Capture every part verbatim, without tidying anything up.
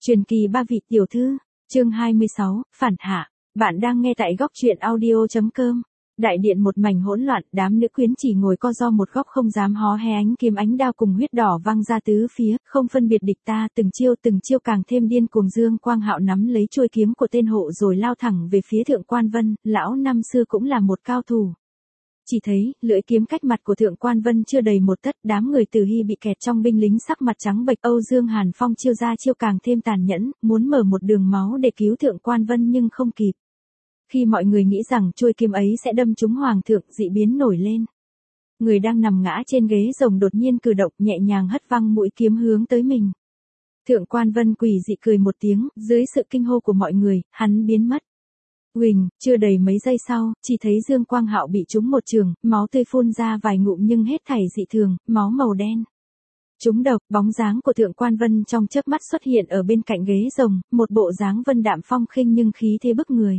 Truyền kỳ ba vị tiểu thư, chương hai mươi sáu, phản hạ. Bạn đang nghe tại góc truyện audio chấm com. Đại điện một mảnh hỗn loạn, đám nữ quyến chỉ ngồi co ro một góc không dám hó hé, ánh kiếm ánh đao cùng huyết đỏ văng ra tứ phía, không phân biệt địch ta, từng chiêu từng chiêu càng thêm điên cuồng. Dương Quang Hạo nắm lấy chuôi kiếm của tên hộ rồi lao thẳng về phía Thượng Quan Vân, lão năm xưa cũng là một cao thủ. Chỉ thấy, lưỡi kiếm cách mặt của Thượng Quan Vân chưa đầy một tấc, đám người Từ Hy bị kẹt trong binh lính sắc mặt trắng bệch. Âu Dương Hàn Phong chiêu ra chiêu càng thêm tàn nhẫn, muốn mở một đường máu để cứu Thượng Quan Vân nhưng không kịp. Khi mọi người nghĩ rằng chuôi kiếm ấy sẽ đâm trúng hoàng thượng, dị biến nổi lên. Người đang nằm ngã trên ghế rồng đột nhiên cử động, nhẹ nhàng hất văng mũi kiếm hướng tới mình. Thượng Quan Vân quỷ dị cười một tiếng, dưới sự kinh hô của mọi người, hắn biến mất. Huỳnh, chưa đầy mấy giây sau, chỉ thấy Dương Quang Hạo bị trúng một trường, máu tươi phun ra vài ngụm nhưng hết thảy dị thường, máu màu đen. Trúng độc, bóng dáng của Thượng Quan Vân trong chớp mắt xuất hiện ở bên cạnh ghế rồng, một bộ dáng vân đạm phong khinh nhưng khí thế bức người.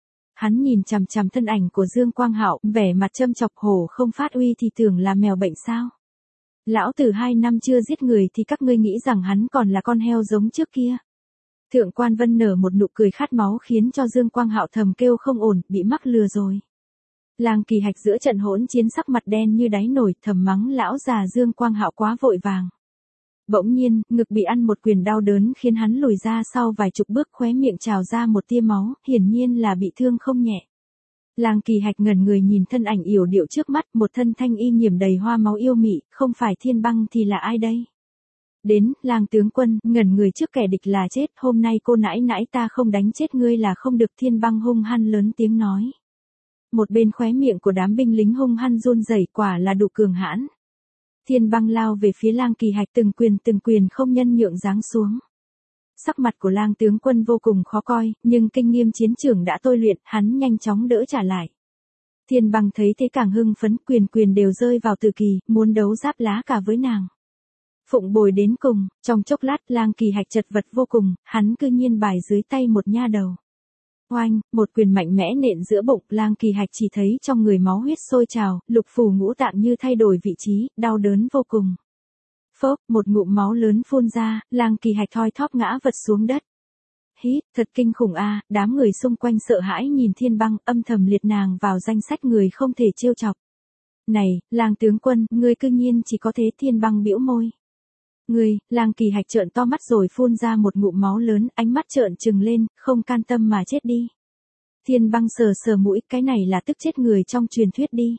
Hắn nhìn chằm chằm thân ảnh của Dương Quang Hạo, vẻ mặt châm chọc, hổ không phát uy thì tưởng là mèo bệnh sao? Lão tử hai năm chưa giết người thì các ngươi nghĩ rằng hắn còn là con heo giống trước kia. Thượng Quan Vân nở một nụ cười khát máu khiến cho Dương Quang Hạo thầm kêu không ổn, bị mắc lừa rồi. Lang Kỳ Hạch giữa trận hỗn chiến sắc mặt đen như đáy nồi, thầm mắng lão già Dương Quang Hạo quá vội vàng. Bỗng nhiên, ngực bị ăn một quyền đau đớn khiến hắn lùi ra sau vài chục bước, khóe miệng trào ra một tia máu, hiển nhiên là bị thương không nhẹ. Lang Kỳ Hạch ngẩn người nhìn thân ảnh yểu điệu trước mắt, một thân thanh y nhiễm đầy hoa máu yêu mị, không phải Thiên Băng thì là ai đây? Đến, Lang tướng quân, ngẩn người trước kẻ địch là chết, hôm nay cô nãi nãi ta không đánh chết ngươi là không được. Thiên Băng hung hăng lớn tiếng nói. Một bên khóe miệng của đám binh lính hung hăng run rẩy, quả là đủ cường hãn. Thiên Băng lao về phía Lang Kỳ Hạch, từng quyền từng quyền không nhân nhượng giáng xuống. Sắc mặt của Lang tướng quân vô cùng khó coi, nhưng kinh nghiệm chiến trường đã tôi luyện, hắn nhanh chóng đỡ trả lại. Thiên Băng thấy thế càng hưng phấn, quyền quyền đều rơi vào Từ Kỳ, muốn đấu giáp lá cả với nàng. Phụng bồi đến cùng, trong chốc lát Lang Kỳ Hạch chật vật vô cùng, hắn cư nhiên bài dưới tay một nha đầu. Oanh, một quyền mạnh mẽ nện giữa bụng, Lang Kỳ Hạch chỉ thấy trong người máu huyết sôi trào, lục phủ ngũ tạng như thay đổi vị trí, đau đớn vô cùng. Phốc, một ngụm máu lớn phun ra, Lang Kỳ Hạch thoi thóp ngã vật xuống đất. Hít, thật kinh khủng a, đám người xung quanh sợ hãi nhìn Thiên Băng, âm thầm liệt nàng vào danh sách người không thể trêu chọc. Này, Lang tướng quân, ngươi cư nhiên chỉ có thế. Thiên Băng bĩu môi. Ngươi, Lang Kỳ Hạch trợn to mắt rồi phun ra một ngụm máu lớn, ánh mắt trợn trừng lên, không can tâm mà chết đi. Thiên Băng sờ sờ mũi, cái này là tức chết người trong truyền thuyết đi.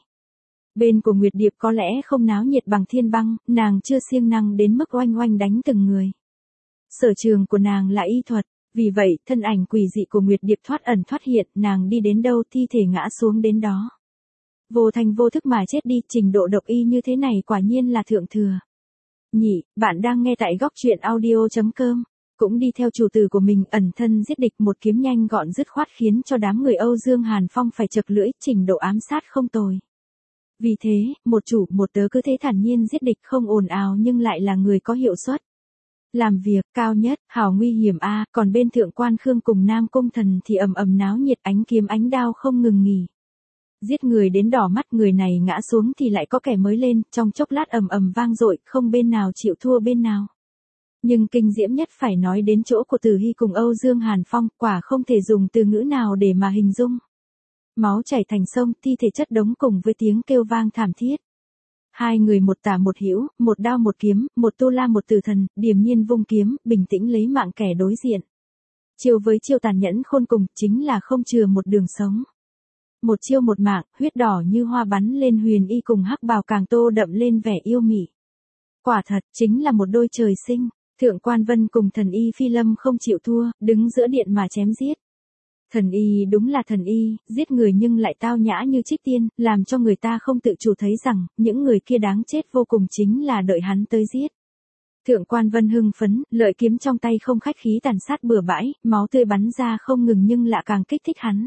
Bên của Nguyệt Điệp có lẽ không náo nhiệt bằng Thiên Băng, nàng chưa siêng năng đến mức oanh oanh đánh từng người. Sở trường của nàng là y thuật, vì vậy thân ảnh quỷ dị của Nguyệt Điệp thoát ẩn thoát hiện, nàng đi đến đâu thi thể ngã xuống đến đó. Vô thành vô thức mà chết đi, trình độ độc y như thế này quả nhiên là thượng thừa. Nhị, bạn đang nghe tại góc truyện audio chấm com. Cũng đi theo chủ tử của mình ẩn thân giết địch, một kiếm nhanh gọn dứt khoát khiến cho đám người Âu Dương Hàn Phong phải chật lưỡi, trình độ ám sát không tồi. Vì thế, một chủ một tớ cứ thế thản nhiên giết địch, không ồn ào nhưng lại là người có hiệu suất. Làm việc cao nhất, hảo nguy hiểm a, còn bên Thượng Quan Khương cùng Nam Cung Thần thì ầm ầm náo nhiệt, ánh kiếm ánh đao không ngừng nghỉ. Giết người đến đỏ mắt, người này ngã xuống thì lại có kẻ mới lên, trong chốc lát ầm ầm vang dội, không bên nào chịu thua bên nào. Nhưng kinh diễm nhất phải nói đến chỗ của Từ Hy cùng Âu Dương Hàn Phong, quả không thể dùng từ ngữ nào để mà hình dung. Máu chảy thành sông, thi thể chất đống cùng với tiếng kêu vang thảm thiết. Hai người một tả một hữu, một đao một kiếm, một tu la một tử thần, điềm nhiên vung kiếm, bình tĩnh lấy mạng kẻ đối diện. Chiêu với chiêu tàn nhẫn khôn cùng, chính là không chừa một đường sống. Một chiêu một mạng, huyết đỏ như hoa bắn lên, Huyền Y cùng Hắc Bào càng tô đậm lên vẻ yêu mị. Quả thật, chính là một đôi trời sinh. Thượng Quan Vân cùng thần y Phi Lâm không chịu thua, đứng giữa điện mà chém giết. Thần y đúng là thần y, giết người nhưng lại tao nhã như trích tiên, làm cho người ta không tự chủ thấy rằng, những người kia đáng chết vô cùng chính là đợi hắn tới giết. Thượng Quan Vân hưng phấn, lợi kiếm trong tay không khách khí tàn sát bừa bãi, máu tươi bắn ra không ngừng nhưng lạ càng kích thích hắn.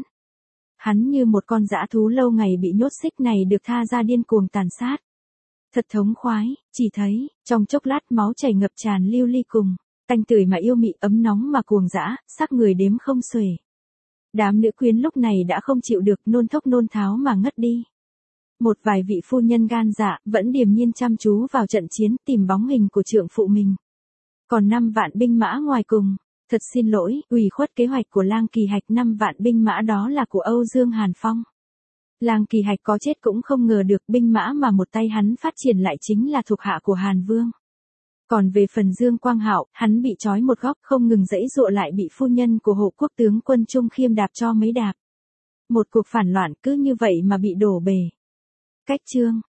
Hắn như một con dã thú lâu ngày bị nhốt xích này được tha ra điên cuồng tàn sát. Thật thống khoái, chỉ thấy, trong chốc lát máu chảy ngập tràn lưu ly cùng, tanh tưởi mà yêu mị, ấm nóng mà cuồng dã, sắc người đếm không xuể. Đám nữ quyến lúc này đã không chịu được, nôn thốc nôn tháo mà ngất đi. Một vài vị phu nhân gan dạ, vẫn điềm nhiên chăm chú vào trận chiến, tìm bóng hình của trượng phụ mình. Còn năm vạn binh mã ngoài cùng, Thật xin lỗi, ủy khuất kế hoạch của Lang Kỳ Hạch năm vạn binh mã đó là của Âu Dương Hàn Phong. Lang Kỳ Hạch có chết cũng không ngờ được binh mã mà một tay hắn phát triển lại chính là thuộc hạ của Hàn Vương. Còn về phần Dương Quang Hạo, hắn bị trói một góc không ngừng giãy giụa lại bị phu nhân của hộ quốc tướng quân Trung Khiêm đạp cho mấy đạp. Một cuộc phản loạn cứ như vậy mà bị đổ bể. Cách chương